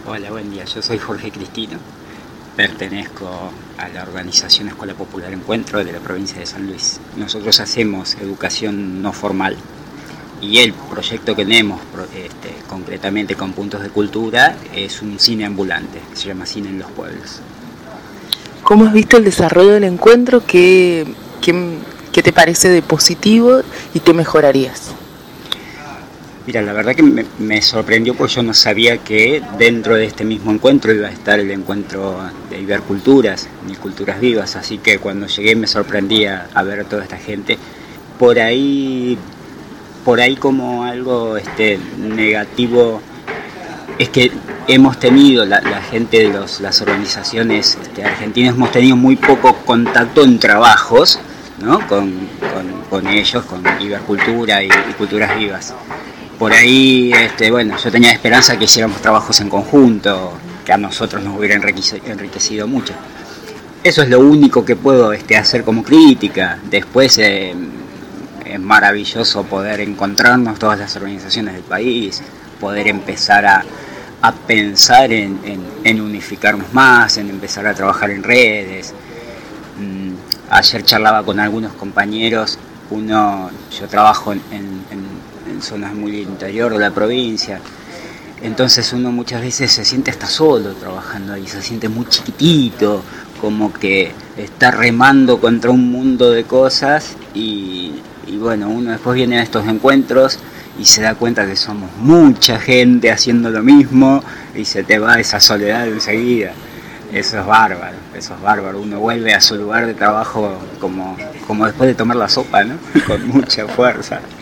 Hola, buen día. Yo soy Jorge Cristino. Pertenezco a la organización Escuela Popular Encuentro de la provincia de San Luis. Nosotros hacemos educación no formal y el proyecto que tenemos concretamente con puntos de cultura es un cine ambulante, que se llama Cine en los Pueblos. ¿Cómo has visto el desarrollo del encuentro? ¿Qué te parece de positivo y qué mejorarías? Mira, la verdad que me sorprendió porque yo no sabía que dentro de este mismo encuentro iba a estar el encuentro de Iberculturas, ni Culturas Vivas, así que cuando llegué me sorprendía a ver a toda esta gente. Por ahí, por ahí como algo negativo es que hemos tenido, la gente de las organizaciones argentinas, hemos tenido muy poco contacto en trabajos, ¿no? con ellos, con Ibercultura y Culturas Vivas. Por ahí, bueno, yo tenía esperanza que hiciéramos trabajos en conjunto, que a nosotros nos hubiera enriquecido mucho. Eso es lo único que puedo hacer como crítica. Después es maravilloso poder encontrarnos todas las organizaciones del país, poder empezar a pensar en unificarnos más, en empezar a trabajar en redes. Ayer charlaba con algunos compañeros, yo trabajo en zonas muy del interior de la provincia, entonces uno muchas veces se siente hasta solo trabajando ahí, se siente muy chiquitito, como que está remando contra un mundo de cosas y bueno, uno después viene a estos encuentros y se da cuenta que somos mucha gente haciendo lo mismo y se te va esa soledad enseguida. Eso es bárbaro, uno vuelve a su lugar de trabajo como después de tomar la sopa, ¿no? Con mucha fuerza.